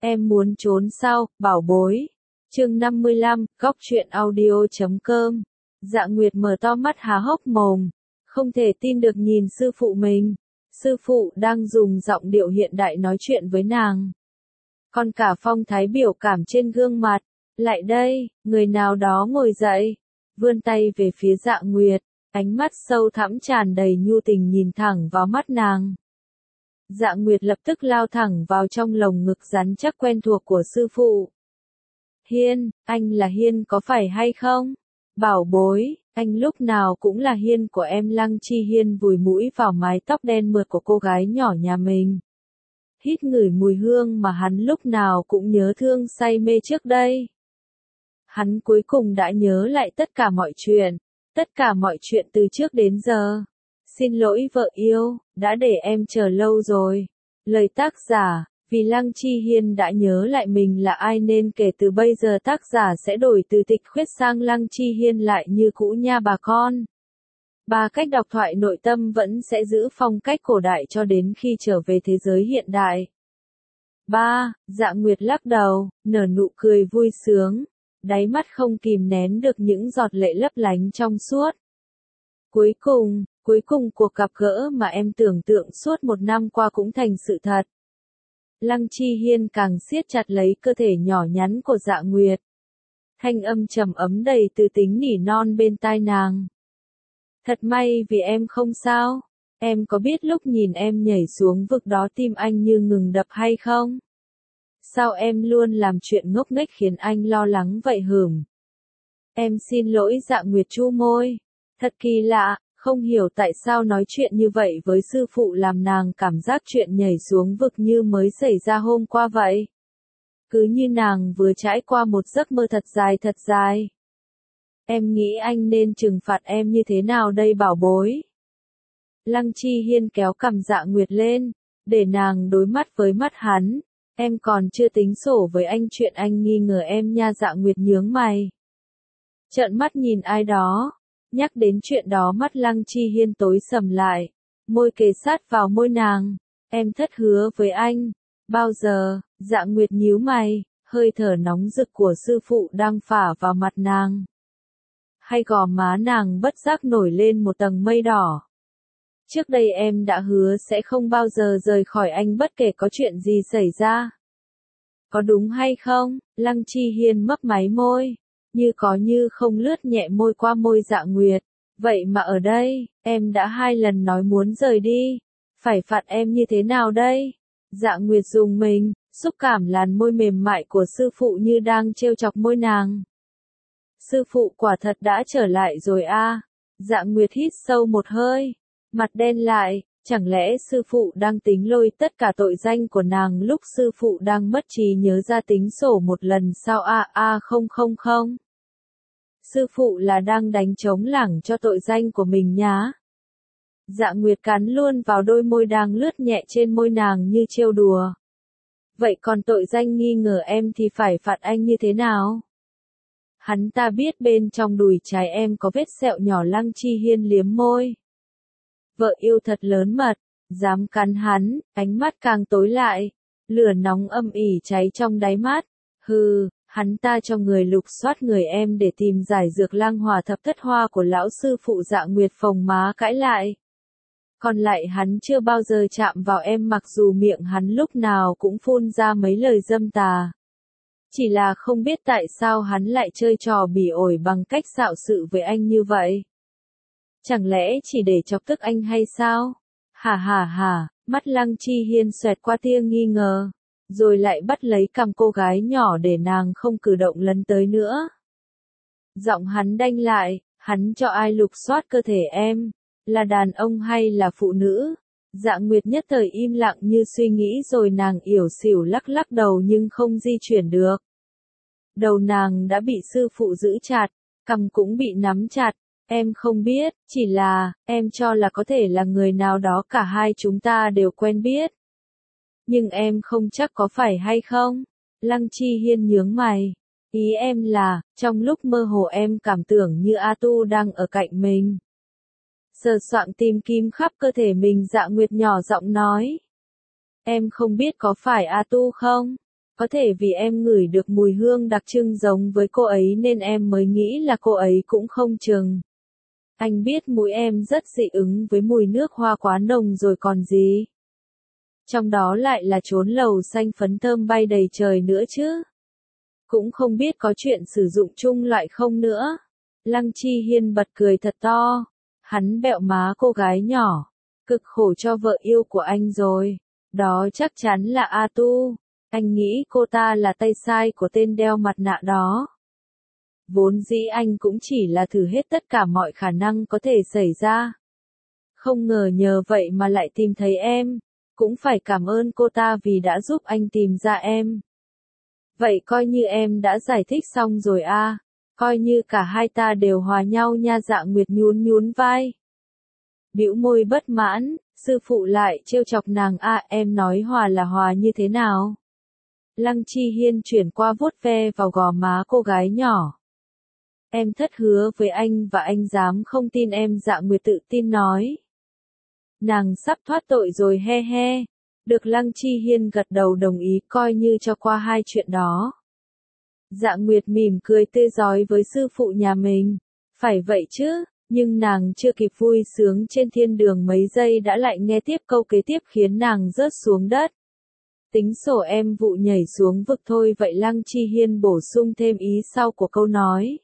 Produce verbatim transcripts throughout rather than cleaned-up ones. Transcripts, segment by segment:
Em muốn trốn sao, bảo bối. Chương năm mươi lăm, góc truyện audio chấm com. Dạ Nguyệt mở to mắt há hốc mồm, không thể tin được nhìn sư phụ mình. Sư phụ đang dùng giọng điệu hiện đại nói chuyện với nàng. Còn cả phong thái biểu cảm trên gương mặt. Lại đây, người nào đó ngồi dậy, vươn tay về phía Dạ Nguyệt, ánh mắt sâu thẳm tràn đầy nhu tình nhìn thẳng vào mắt nàng. Dạ Nguyệt lập tức lao thẳng vào trong lồng ngực rắn chắc quen thuộc của sư phụ. Hiên, anh là Hiên có phải hay không? Bảo bối, anh lúc nào cũng là Hiên của em. Lăng Chi Hiên vùi mũi vào mái tóc đen mượt của cô gái nhỏ nhà mình. Hít ngửi mùi hương mà hắn lúc nào cũng nhớ thương say mê trước đây. Hắn cuối cùng đã nhớ lại tất cả mọi chuyện, tất cả mọi chuyện từ trước đến giờ. Xin lỗi vợ yêu, đã để em chờ lâu rồi. Lời tác giả, vì Lăng Chi Hiên đã nhớ lại mình là ai nên kể từ bây giờ tác giả sẽ đổi từ Tịch Khuyết sang Lăng Chi Hiên lại như cũ nha bà con. Ba cách đọc thoại nội tâm vẫn sẽ giữ phong cách cổ đại cho đến khi trở về thế giới hiện đại. ba. Dạ Nguyệt lắc đầu, nở nụ cười vui sướng, đáy mắt không kìm nén được những giọt lệ lấp lánh trong suốt. Cuối cùng, cuối cùng cuộc gặp gỡ mà em tưởng tượng suốt một năm qua cũng thành sự thật. Lăng Chi Hiên càng siết chặt lấy cơ thể nhỏ nhắn của Dạ Nguyệt. Thanh âm trầm ấm đầy từ tính nỉ non bên tai nàng. Thật may vì em không sao. Em có biết lúc nhìn em nhảy xuống vực đó tim anh như ngừng đập hay không? Sao em luôn làm chuyện ngốc nghếch khiến anh lo lắng vậy hửm? Em xin lỗi. Dạ Nguyệt chu môi. Thật kỳ lạ, không hiểu tại sao nói chuyện như vậy với sư phụ làm nàng cảm giác chuyện nhảy xuống vực như mới xảy ra hôm qua vậy. Cứ như nàng vừa trải qua một giấc mơ thật dài thật dài. Em nghĩ anh nên trừng phạt em như thế nào đây bảo bối? Lăng Chi Hiên kéo cằm Dạ Nguyệt lên, để nàng đối mắt với mắt hắn. Em còn chưa tính sổ với anh chuyện anh nghi ngờ em nha. Dạ Nguyệt nhướng mày. Trợn mắt nhìn ai đó. Nhắc đến chuyện đó mắt Lăng Chi Hiên tối sầm lại. Môi kề sát vào môi nàng. Em thất hứa với anh. Bao giờ? Dạ Nguyệt nhíu mày, hơi thở nóng rực của sư phụ đang phả vào mặt nàng. Hay gò má nàng bất giác nổi lên một tầng mây đỏ. Trước đây em đã hứa sẽ không bao giờ rời khỏi anh bất kể có chuyện gì xảy ra. Có đúng hay không? Lăng Chi Hiên mấp máy môi, như có như không lướt nhẹ môi qua môi Dạ Nguyệt. Vậy mà ở đây, em đã hai lần nói muốn rời đi. Phải phạt em như thế nào đây? Dạ Nguyệt dùng mình, xúc cảm làn môi mềm mại của sư phụ như đang trêu chọc môi nàng. Sư phụ quả thật đã trở lại rồi a. À. Dạ Nguyệt hít sâu một hơi, mặt đen lại, chẳng lẽ sư phụ đang tính lôi tất cả tội danh của nàng lúc sư phụ đang mất trí nhớ ra tính sổ một lần sao a à, a à, không không không. Sư phụ là đang đánh trống lảng cho tội danh của mình nhá. Dạ Nguyệt cắn luôn vào đôi môi đang lướt nhẹ trên môi nàng như trêu đùa. Vậy còn tội danh nghi ngờ em thì phải phạt anh như thế nào? Hắn ta biết bên trong đùi trái em có vết sẹo nhỏ. Lăng Chi Hiên liếm môi. Vợ yêu thật lớn mật, dám cắn hắn, ánh mắt càng tối lại, lửa nóng âm ỉ cháy trong đáy mắt. Hừ, hắn ta cho người lục soát người em để tìm giải dược lang hòa thập thất hoa của lão sư phụ. Dạ Nguyệt phồng má cãi lại. Còn lại hắn chưa bao giờ chạm vào em mặc dù miệng hắn lúc nào cũng phun ra mấy lời dâm tà. Chỉ là không biết tại sao hắn lại chơi trò bỉ ổi bằng cách xạo sự với anh như vậy. Chẳng lẽ chỉ để chọc tức anh hay sao? Hả hả hả, mắt Lăng Chi Hiên xoẹt qua tia nghi ngờ, rồi lại bắt lấy cằm cô gái nhỏ để nàng không cử động lấn tới nữa. Giọng hắn đanh lại, hắn cho ai lục soát cơ thể em? Là đàn ông hay là phụ nữ? Dạ Nguyệt nhất thời im lặng như suy nghĩ rồi nàng ỉu xỉu lắc lắc đầu nhưng không di chuyển được. Đầu nàng đã bị sư phụ giữ chặt, cằm cũng bị nắm chặt. Em không biết, chỉ là, em cho là có thể là người nào đó cả hai chúng ta đều quen biết. Nhưng em không chắc có phải hay không? Lăng Chi Hiên nhướng mày. Ý em là, trong lúc mơ hồ em cảm tưởng như A Tu đang ở cạnh mình. Sờ soạng tìm kim khắp cơ thể mình. Dạ Nguyệt nhỏ giọng nói. Em không biết có phải A Tu không? Có thể vì em ngửi được mùi hương đặc trưng giống với cô ấy nên em mới nghĩ là cô ấy cũng không chừng. Anh biết mũi em rất dị ứng với mùi nước hoa quá nồng rồi còn gì. Trong đó lại là chốn lầu xanh phấn thơm bay đầy trời nữa chứ. Cũng không biết có chuyện sử dụng chung loại không nữa. Lăng Chi Hiên bật cười thật to. Hắn bẹo má cô gái nhỏ. Cực khổ cho vợ yêu của anh rồi. Đó chắc chắn là A Tu. Anh nghĩ cô ta là tay sai của tên đeo mặt nạ đó. Vốn dĩ anh cũng chỉ là thử hết tất cả mọi khả năng có thể xảy ra. Không ngờ nhờ vậy mà lại tìm thấy em. Cũng phải cảm ơn cô ta vì đã giúp anh tìm ra em. Vậy coi như em đã giải thích xong rồi a. Coi như cả hai ta đều hòa nhau nha. Dạ Nguyệt nhún nhún vai. Bĩu môi bất mãn, sư phụ lại trêu chọc nàng a. Em nói hòa là hòa như thế nào? Lăng Chi Hiên chuyển qua vuốt ve vào gò má cô gái nhỏ. Em thất hứa với anh và anh dám không tin em. Dạ Nguyệt tự tin nói. Nàng sắp thoát tội rồi he he. Được Lăng Chi Hiên gật đầu đồng ý coi như cho qua hai chuyện đó. Dạ Nguyệt mỉm cười tươi rói với sư phụ nhà mình. Phải vậy chứ, nhưng nàng chưa kịp vui sướng trên thiên đường mấy giây đã lại nghe tiếp câu kế tiếp khiến nàng rớt xuống đất. Tính sổ em vụ nhảy xuống vực thôi. Vậy Lăng Chi Hiên bổ sung thêm ý sau của câu nói.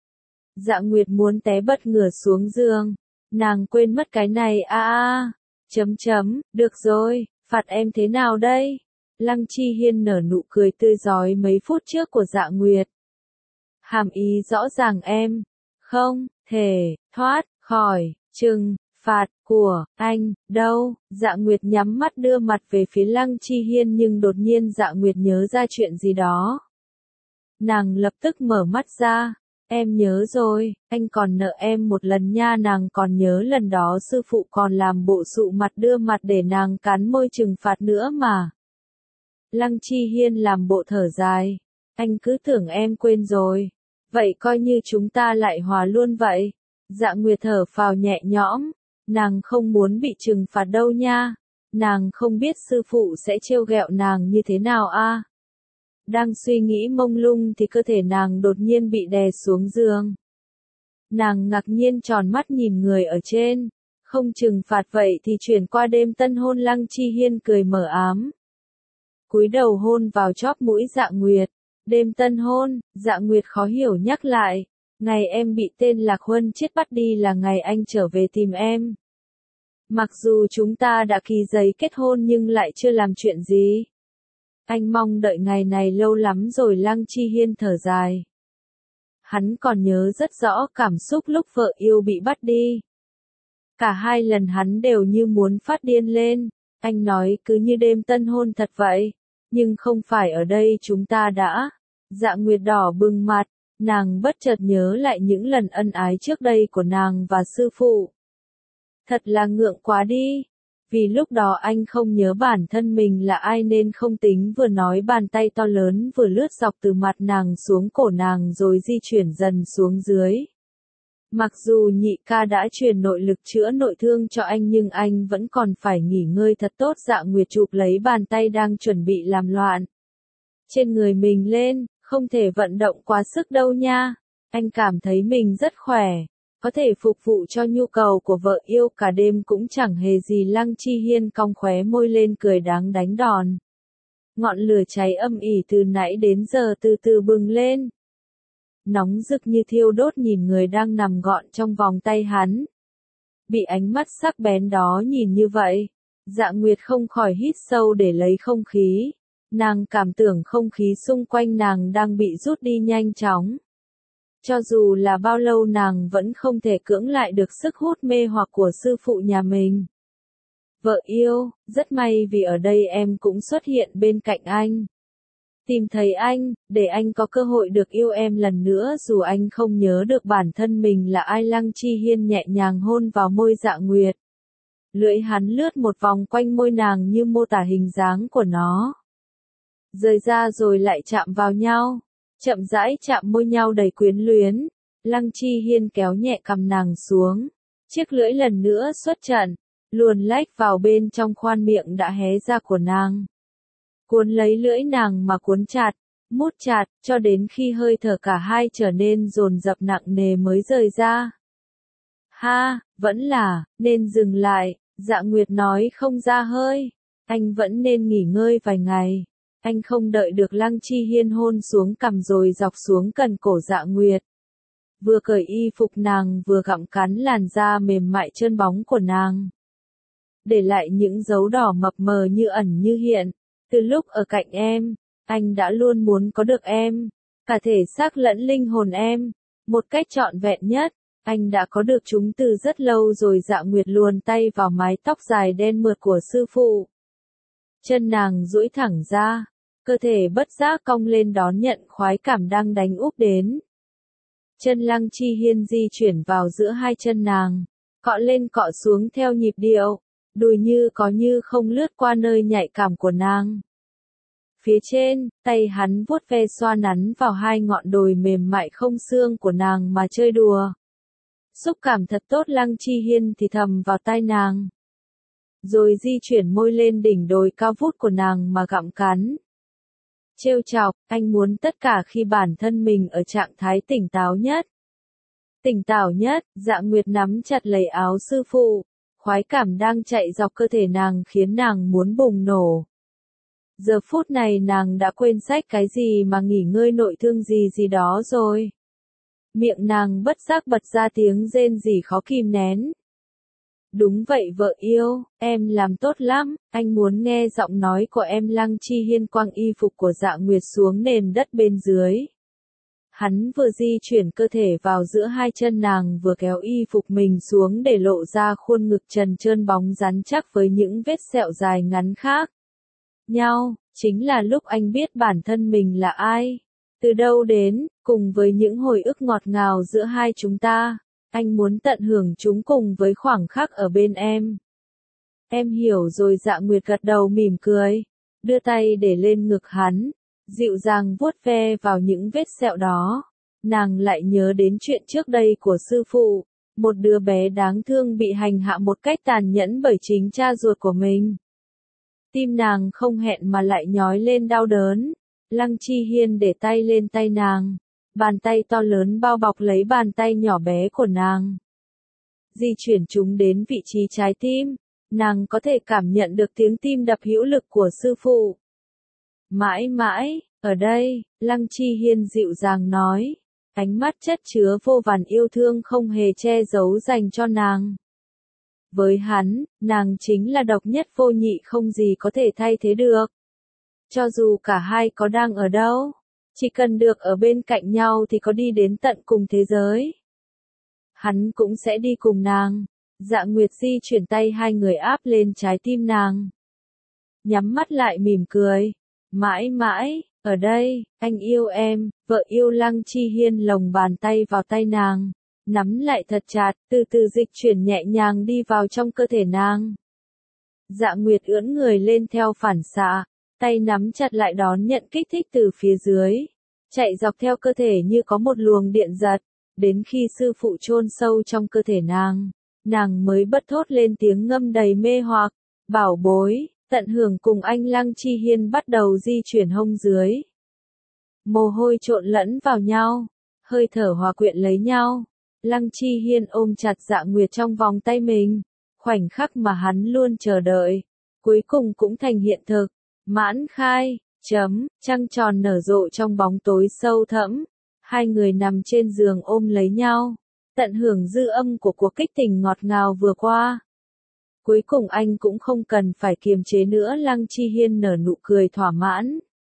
Dạ Nguyệt muốn té bật ngửa xuống giường. Nàng quên mất cái này a a. Chấm chấm, được rồi, phạt em thế nào đây? Lăng Chi Hiên nở nụ cười tươi rói mấy phút trước của Dạ Nguyệt. Hàm ý rõ ràng em. Không thể thoát khỏi trừng phạt của anh đâu. Dạ Nguyệt nhắm mắt đưa mặt về phía Lăng Chi Hiên nhưng đột nhiên Dạ Nguyệt nhớ ra chuyện gì đó. Nàng lập tức mở mắt ra. Em nhớ rồi, anh còn nợ em một lần nha. Nàng còn nhớ lần đó sư phụ còn làm bộ sụ mặt đưa mặt để nàng cắn môi trừng phạt nữa mà. Lăng Chi Hiên làm bộ thở dài. Anh cứ tưởng em quên rồi. Vậy coi như chúng ta lại hòa luôn vậy. Dạ Nguyệt thở phào nhẹ nhõm. Nàng không muốn bị trừng phạt đâu nha. Nàng không biết sư phụ sẽ trêu ghẹo nàng như thế nào a. Đang suy nghĩ mông lung thì cơ thể nàng đột nhiên bị đè xuống giường. Nàng ngạc nhiên tròn mắt nhìn người ở trên. Không trừng phạt vậy thì chuyển qua đêm tân hôn. Lăng Chi Hiên cười mờ ám. Cúi đầu hôn vào chóp mũi Dạ Nguyệt. Đêm tân hôn, Dạ Nguyệt khó hiểu nhắc lại. Ngày em bị tên Lạc Huân chết bắt đi là ngày anh trở về tìm em. Mặc dù chúng ta đã ký giấy kết hôn nhưng lại chưa làm chuyện gì. Anh mong đợi ngày này lâu lắm rồi. Lăng Chi Hiên thở dài. Hắn còn nhớ rất rõ cảm xúc lúc vợ yêu bị bắt đi. Cả hai lần hắn đều như muốn phát điên lên. Anh nói cứ như đêm tân hôn thật vậy. Nhưng không phải ở đây chúng ta đã. Dạ Nguyệt đỏ bừng mặt. Nàng bất chợt nhớ lại những lần ân ái trước đây của nàng và sư phụ. Thật là ngượng quá đi. Vì lúc đó anh không nhớ bản thân mình là ai nên không tính vừa nói bàn tay to lớn vừa lướt dọc từ mặt nàng xuống cổ nàng rồi di chuyển dần xuống dưới. Mặc dù nhị ca đã truyền nội lực chữa nội thương cho anh nhưng anh vẫn còn phải nghỉ ngơi thật tốt. Dạ Nguyệt chụp lấy bàn tay đang chuẩn bị làm loạn trên người mình lên, không thể vận động quá sức đâu nha. Anh cảm thấy mình rất khỏe. Có thể phục vụ cho nhu cầu của vợ yêu cả đêm cũng chẳng hề gì. Lăng Chi Hiên cong khóe môi lên cười đáng đánh đòn. Ngọn lửa cháy âm ỉ từ nãy đến giờ từ từ bừng lên. Nóng rực như thiêu đốt nhìn người đang nằm gọn trong vòng tay hắn. Bị ánh mắt sắc bén đó nhìn như vậy, Dạ Nguyệt không khỏi hít sâu để lấy không khí. Nàng cảm tưởng không khí xung quanh nàng đang bị rút đi nhanh chóng. Cho dù là bao lâu nàng vẫn không thể cưỡng lại được sức hút mê hoặc của sư phụ nhà mình. Vợ yêu, rất may vì ở đây em cũng xuất hiện bên cạnh anh. Tìm thấy anh, để anh có cơ hội được yêu em lần nữa dù anh không nhớ được bản thân mình là ai. Lăng Chi Hiên nhẹ nhàng hôn vào môi Dạ Nguyệt. Lưỡi hắn lướt một vòng quanh môi nàng như mô tả hình dáng của nó. Rời ra rồi lại chạm vào nhau. Chậm rãi chạm môi nhau đầy quyến luyến. Lăng Chi Hiên kéo nhẹ cằm nàng xuống. Chiếc lưỡi lần nữa xuất trận, luồn lách vào bên trong khoan miệng đã hé ra của nàng. cuốn lấy lưỡi nàng mà cuốn chặt, mút chặt, cho đến khi hơi thở cả hai trở nên dồn dập nặng nề mới rời ra. Ha, vẫn là, nên dừng lại, Dạ Nguyệt nói không ra hơi. Anh vẫn nên nghỉ ngơi vài ngày. Anh không đợi được Lăng Chi Hiên hôn xuống cằm rồi dọc xuống cần cổ Dạ Nguyệt. Vừa cởi y phục nàng vừa gặm cắn làn da mềm mại trơn bóng của nàng. Để lại những dấu đỏ mập mờ như ẩn như hiện. Từ lúc ở cạnh em, anh đã luôn muốn có được em. Cả thể xác lẫn linh hồn em. Một cách trọn vẹn nhất. Anh đã có được chúng từ rất lâu rồi. Dạ Nguyệt luồn tay vào mái tóc dài đen mượt của sư phụ. Chân nàng duỗi thẳng ra. Cơ thể bất giác cong lên đón nhận khoái cảm đang đánh úp đến. Chân Lăng Chi Hiên di chuyển vào giữa hai chân nàng. Cọ lên cọ xuống theo nhịp điệu. Đùi như có như không lướt qua nơi nhạy cảm của nàng. Phía trên, tay hắn vuốt ve xoa nắn vào hai ngọn đồi mềm mại không xương của nàng mà chơi đùa. Xúc cảm thật tốt. Lăng Chi Hiên thì thầm vào tai nàng. Rồi di chuyển môi lên đỉnh đồi cao vút của nàng mà gặm cắn. Trêu chọc, anh muốn tất cả khi bản thân mình ở trạng thái tỉnh táo nhất. Tỉnh táo nhất, Dạ Nguyệt nắm chặt lấy áo sư phụ. Khoái cảm đang chạy dọc cơ thể nàng khiến nàng muốn bùng nổ. Giờ phút này nàng đã quên sách cái gì mà nghỉ ngơi nội thương gì gì đó rồi. Miệng nàng bất giác bật ra tiếng rên rỉ khó kìm nén. Đúng vậy vợ yêu, em làm tốt lắm, anh muốn nghe giọng nói của em. Lăng Chi Hiên quăng y phục của Dạ Nguyệt xuống nền đất bên dưới. Hắn vừa di chuyển cơ thể vào giữa hai chân nàng vừa kéo y phục mình xuống để lộ ra khuôn ngực trần trơn bóng rắn chắc với những vết sẹo dài ngắn khác nhau, chính là lúc anh biết bản thân mình là ai, từ đâu đến, cùng với những hồi ức ngọt ngào giữa hai chúng ta. Anh muốn tận hưởng chúng cùng với khoảng khắc ở bên em. Em hiểu rồi. Dạ Nguyệt gật đầu mỉm cười, đưa tay để lên ngực hắn, dịu dàng vuốt ve vào những vết sẹo đó. Nàng lại nhớ đến chuyện trước đây của sư phụ, một đứa bé đáng thương bị hành hạ một cách tàn nhẫn bởi chính cha ruột của mình. Tim nàng không hẹn mà lại nhói lên đau đớn. Lăng Chi Hiên để tay lên tay nàng. Bàn tay to lớn bao bọc lấy bàn tay nhỏ bé của nàng. Di chuyển chúng đến vị trí trái tim. Nàng có thể cảm nhận được tiếng tim đập hữu lực của sư phụ. Mãi mãi, ở đây, Lăng Chi Hiên dịu dàng nói. Ánh mắt chất chứa vô vàn yêu thương không hề che giấu dành cho nàng. Với hắn, nàng chính là độc nhất vô nhị, không gì có thể thay thế được. Cho dù cả hai có đang ở đâu, chỉ cần được ở bên cạnh nhau thì có đi đến tận cùng thế giới, hắn cũng sẽ đi cùng nàng. Dạ Nguyệt di chuyển tay hai người áp lên trái tim nàng. Nhắm mắt lại mỉm cười. Mãi mãi, ở đây, anh yêu em, vợ yêu. Lăng Chi Hiên lồng bàn tay vào tay nàng, nắm lại thật chặt, từ từ dịch chuyển nhẹ nhàng đi vào trong cơ thể nàng. Dạ Nguyệt ưỡn người lên theo phản xạ, tay nắm chặt lại đón nhận kích thích từ phía dưới, chạy dọc theo cơ thể như có một luồng điện giật, đến khi sư phụ chôn sâu trong cơ thể nàng, nàng mới bật thốt lên tiếng ngâm đầy mê hoặc, bảo bối, tận hưởng cùng anh. Lăng Chi Hiên bắt đầu di chuyển hông dưới. Mồ hôi trộn lẫn vào nhau, hơi thở hòa quyện lấy nhau. Lăng Chi Hiên ôm chặt Dạ Nguyệt trong vòng tay mình, khoảnh khắc mà hắn luôn chờ đợi, cuối cùng cũng thành hiện thực. Mãn khai, chấm, trăng tròn nở rộ trong bóng tối sâu thẫm, hai người nằm trên giường ôm lấy nhau, tận hưởng dư âm của cuộc kích tình ngọt ngào vừa qua. Cuối cùng anh cũng không cần phải kiềm chế nữa. Lăng Chi Hiên nở nụ cười thỏa mãn.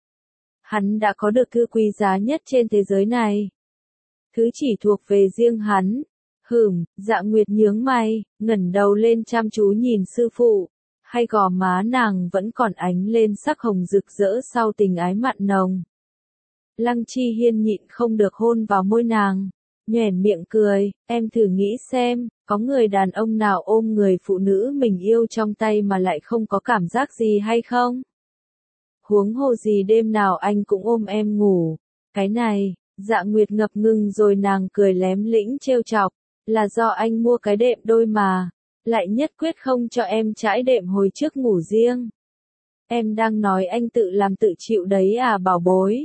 Hắn đã có được thứ quý giá nhất trên thế giới này. Thứ chỉ thuộc về riêng hắn. Hửm, Dạ Nguyệt nhướng mày, ngẩng đầu lên chăm chú nhìn sư phụ. Hai gò má nàng vẫn còn ánh lên sắc hồng rực rỡ sau tình ái mặn nồng. Lăng Chi Hiên nhịn không được hôn vào môi nàng, nhoẻn miệng cười, em thử nghĩ xem, có người đàn ông nào ôm người phụ nữ mình yêu trong tay mà lại không có cảm giác gì hay không? Huống hồ gì đêm nào anh cũng ôm em ngủ. Cái này, Dạ Nguyệt ngập ngừng rồi nàng cười lém lĩnh trêu chọc, là do anh mua cái đệm đôi mà, lại nhất quyết không cho em trải đệm hồi trước ngủ riêng. Em đang nói anh tự làm tự chịu đấy à bảo bối.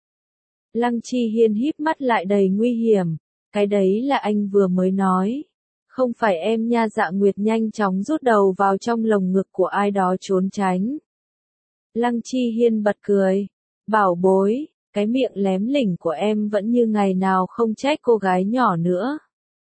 Lăng Chi Hiên híp mắt lại đầy nguy hiểm. Cái đấy là anh vừa mới nói. Không phải em nha. Dạ Nguyệt nhanh chóng rút đầu vào trong lồng ngực của ai đó trốn tránh. Lăng Chi Hiên bật cười. Bảo bối, cái miệng lém lỉnh của em vẫn như ngày nào không trách cô gái nhỏ nữa.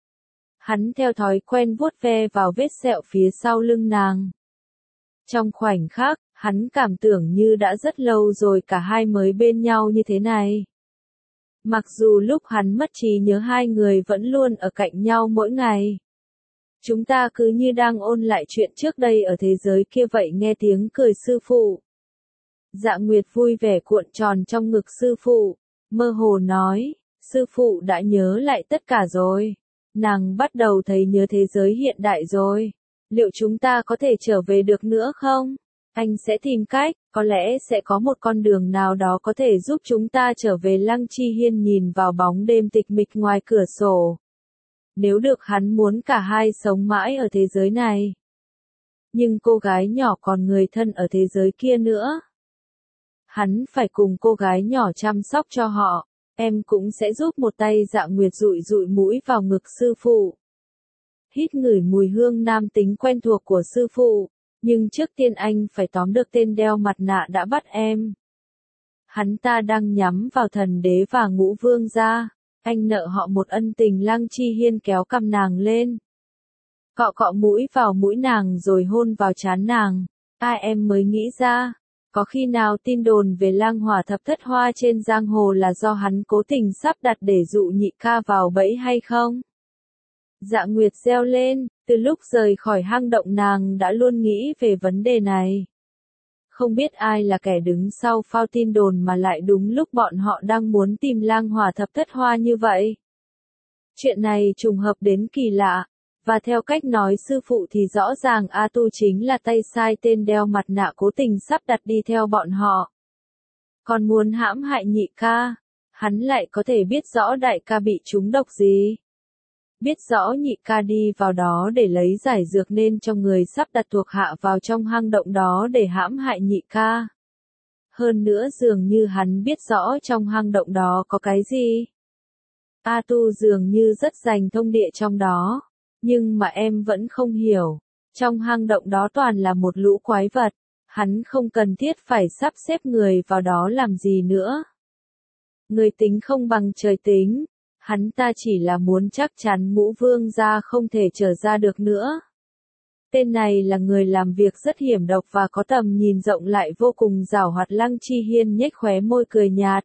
Hắn theo thói quen vuốt ve vào vết sẹo phía sau lưng nàng. Trong khoảnh khắc, hắn cảm tưởng như đã rất lâu rồi cả hai mới bên nhau như thế này. Mặc dù lúc hắn mất trí nhớ hai người vẫn luôn ở cạnh nhau mỗi ngày. Chúng ta cứ như đang ôn lại chuyện trước đây ở thế giới kia vậy. Nghe tiếng cười sư phụ. Dạ Nguyệt vui vẻ cuộn tròn trong ngực sư phụ, mơ hồ nói, sư phụ đã nhớ lại tất cả rồi. Nàng bắt đầu thấy nhớ thế giới hiện đại rồi. Liệu chúng ta có thể trở về được nữa không? Anh sẽ tìm cách, có lẽ sẽ có một con đường nào đó có thể giúp chúng ta trở về. Lăng Chi Hiên nhìn vào bóng đêm tịch mịch ngoài cửa sổ. Nếu được hắn muốn cả hai sống mãi ở thế giới này. Nhưng cô gái nhỏ còn người thân ở thế giới kia nữa. Hắn phải cùng cô gái nhỏ chăm sóc cho họ. Em cũng sẽ giúp một tay. Dạ Nguyệt dụi dụi mũi vào ngực sư phụ. Hít ngửi mùi hương nam tính quen thuộc của sư phụ. Nhưng trước tiên anh phải tóm được tên đeo mặt nạ đã bắt em. Hắn ta đang nhắm vào thần đế và ngũ vương gia. Anh nợ họ một ân tình. Lăng Chi Hiên kéo cằm nàng lên. Cọ cọ mũi vào mũi nàng rồi hôn vào trán nàng. Ai em mới nghĩ ra. Có khi nào tin đồn về lang hỏa thập thất hoa trên giang hồ là do hắn cố tình sắp đặt để dụ nhị ca vào bẫy hay không? Dạ Nguyệt reo lên, từ lúc rời khỏi hang động nàng đã luôn nghĩ về vấn đề này. Không biết ai là kẻ đứng sau phao tin đồn mà lại đúng lúc bọn họ đang muốn tìm lang hỏa thập thất hoa như vậy. Chuyện này trùng hợp đến kỳ lạ. Và theo cách nói sư phụ thì rõ ràng A Tu chính là tay sai tên đeo mặt nạ cố tình sắp đặt đi theo bọn họ. Còn muốn hãm hại nhị ca, hắn lại có thể biết rõ đại ca bị trúng độc gì. Biết rõ nhị ca đi vào đó để lấy giải dược nên cho người sắp đặt thuộc hạ vào trong hang động đó để hãm hại nhị ca. Hơn nữa dường như hắn biết rõ trong hang động đó có cái gì. A Tu dường như rất rành thông địa trong đó. Nhưng mà em vẫn không hiểu. Trong hang động đó toàn là một lũ quái vật. Hắn không cần thiết phải sắp xếp người vào đó làm gì nữa. Người tính không bằng trời tính. Hắn ta chỉ là muốn chắc chắn ngũ vương gia không thể trở ra được nữa. Tên này là người làm việc rất hiểm độc và có tầm nhìn rộng lại vô cùng giảo hoạt. Lăng Chi Hiên nhếch khóe môi cười nhạt.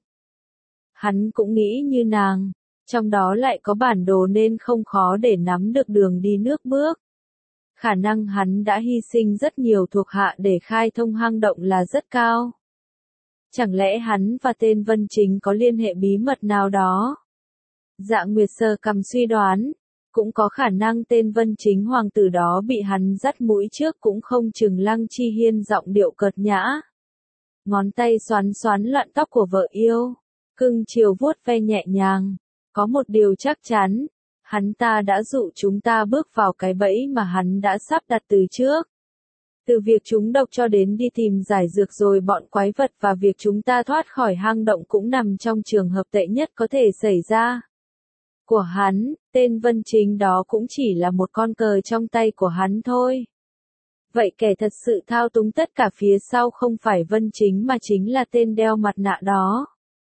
Hắn cũng nghĩ như nàng. Trong đó lại có bản đồ nên không khó để nắm được đường đi nước bước. Khả năng hắn đã hy sinh rất nhiều thuộc hạ để khai thông hang động là rất cao. Chẳng lẽ hắn và tên Vân Chính có liên hệ bí mật nào đó? Dạ Nguyệt sờ cằm suy đoán. Cũng có khả năng tên Vân Chính hoàng tử đó bị hắn dắt mũi trước cũng không chừng. Lăng Chi Hiên giọng điệu cợt nhã. Ngón tay xoắn xoắn loạn tóc của vợ yêu. Cưng chiều vuốt ve nhẹ nhàng. Có một điều chắc chắn, hắn ta đã dụ chúng ta bước vào cái bẫy mà hắn đã sắp đặt từ trước. Từ việc chúng độc cho đến đi tìm giải dược rồi bọn quái vật và việc chúng ta thoát khỏi hang động cũng nằm trong trường hợp tệ nhất có thể xảy ra. Của hắn, tên Vân Chính đó cũng chỉ là một con cờ trong tay của hắn thôi. Vậy kẻ thật sự thao túng tất cả phía sau không phải Vân Chính mà chính là tên đeo mặt nạ đó.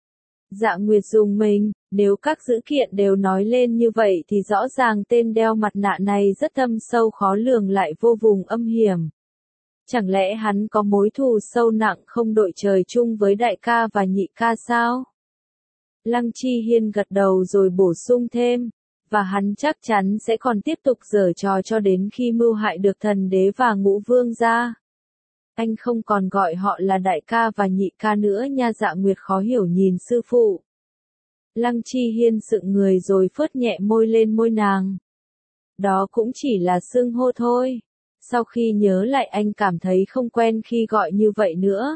Dạ Nguyệt dùng mình, nếu các dữ kiện đều nói lên như vậy thì rõ ràng tên đeo mặt nạ này rất thâm sâu khó lường lại vô vùng âm hiểm. Chẳng lẽ hắn có mối thù sâu nặng không đội trời chung với đại ca và nhị ca sao? Lăng Chi Hiên gật đầu rồi bổ sung thêm, và hắn chắc chắn sẽ còn tiếp tục giở trò cho đến khi mưu hại được thần đế và ngũ vương gia. Anh không còn gọi họ là đại ca và nhị ca nữa nha. Dạ Nguyệt khó hiểu nhìn sư phụ. Lăng Chi Hiên sững người rồi phớt nhẹ môi lên môi nàng. Đó cũng chỉ là xưng hô thôi. Sau khi nhớ lại anh cảm thấy không quen khi gọi như vậy nữa.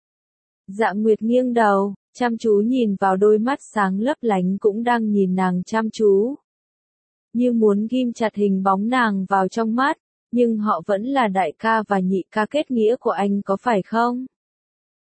Dạ Nguyệt nghiêng đầu, chăm chú nhìn vào đôi mắt sáng lấp lánh cũng đang nhìn nàng chăm chú. Như muốn ghim chặt hình bóng nàng vào trong mắt. Nhưng họ vẫn là đại ca và nhị ca kết nghĩa của anh có phải không?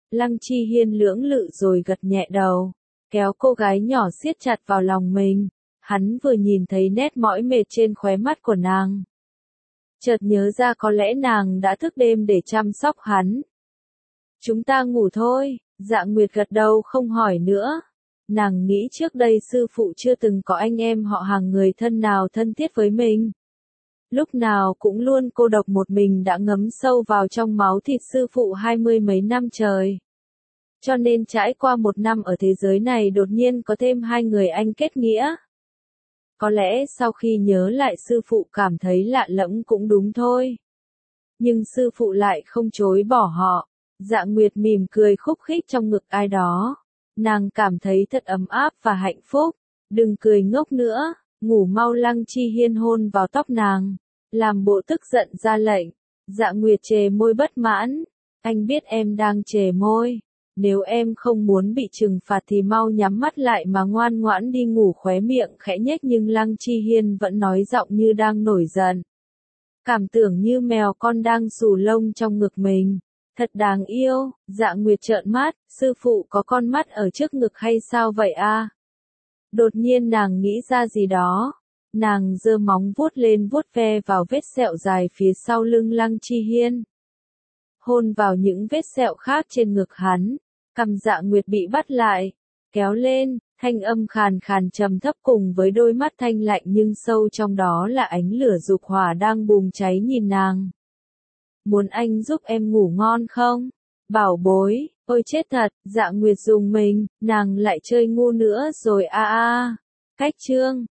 Lăng Chi Hiên lưỡng lự rồi gật nhẹ đầu, kéo cô gái nhỏ siết chặt vào lòng mình. Hắn vừa nhìn thấy nét mỏi mệt trên khóe mắt của nàng, chợt nhớ ra có lẽ nàng đã thức đêm để chăm sóc hắn. Chúng ta ngủ thôi, Dạ Nguyệt gật đầu không hỏi nữa. Nàng nghĩ trước đây sư phụ chưa từng có anh em họ hàng người thân nào thân thiết với mình. Lúc nào cũng luôn cô độc một mình đã ngấm sâu vào trong máu thịt sư phụ hai mươi mấy năm trời. Cho nên trải qua một năm ở thế giới này đột nhiên có thêm hai người anh kết nghĩa. Có lẽ sau khi nhớ lại sư phụ cảm thấy lạ lẫm cũng đúng thôi. Nhưng sư phụ lại không chối bỏ họ. Dạ Nguyệt mỉm cười khúc khích trong ngực ai đó. Nàng cảm thấy thật ấm áp và hạnh phúc. Đừng cười ngốc nữa, ngủ mau. Lăng Chi Hiên hôn vào tóc nàng, làm bộ tức giận ra lệnh. Dạ Nguyệt chề môi bất mãn. Anh biết em đang chề môi. Nếu em không muốn bị trừng phạt thì mau nhắm mắt lại mà ngoan ngoãn đi ngủ. Khóe miệng khẽ nhếch nhưng Lăng Chi Hiên vẫn nói giọng như đang nổi giận. Cảm tưởng như mèo con đang xù lông trong ngực mình. Thật đáng yêu. Dạ Nguyệt trợn mắt, sư phụ có con mắt ở trước ngực hay sao vậy a? Đột nhiên nàng nghĩ ra gì đó. Nàng giơ móng vuốt lên vuốt ve vào vết sẹo dài phía sau lưng Lăng Chi Hiên. Hôn vào những vết sẹo khác trên ngực hắn. Cằm Dạ Nguyệt bị bắt lại, kéo lên, thanh âm khàn khàn trầm thấp cùng với đôi mắt thanh lạnh nhưng sâu trong đó là ánh lửa dục hỏa đang bùng cháy nhìn nàng. Muốn anh giúp em ngủ ngon không? Bảo bối, ôi chết thật, Dạ Nguyệt dùng mình, nàng lại chơi ngu nữa rồi a a. Cách chương